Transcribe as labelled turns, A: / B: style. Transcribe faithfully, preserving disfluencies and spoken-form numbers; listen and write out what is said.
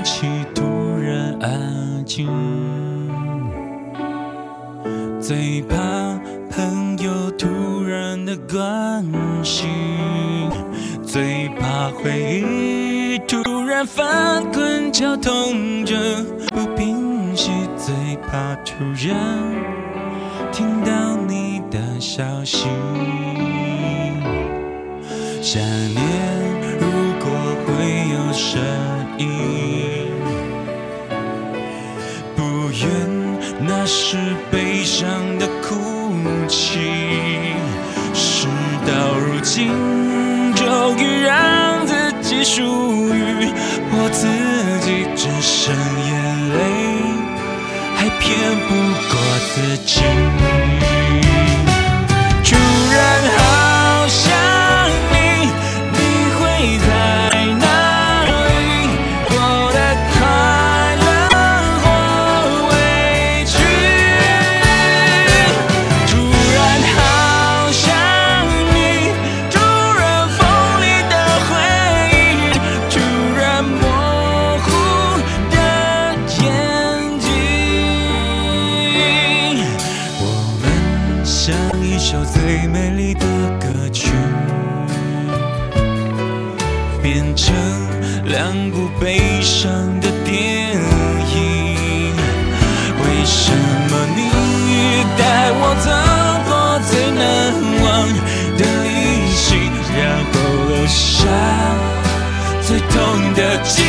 A: 气突然安静，最怕朋友突然的关心，最怕回忆突然翻滚绞痛着不平息，最怕突然听到你的消息。想念如果会有声音，不愿那是悲伤的哭泣，事到如今终于让自己属于我自己，只剩眼泪还骗不过自己。突然好想你，你会在哪里？过得快乐或委屈。突然好想你，突然锋利的回忆，突然模糊的眼睛。我们像一首最美丽的歌曲，变成两部悲伤的电影。为什么你带我走过最难忘的旅行，然后留下最痛的记忆？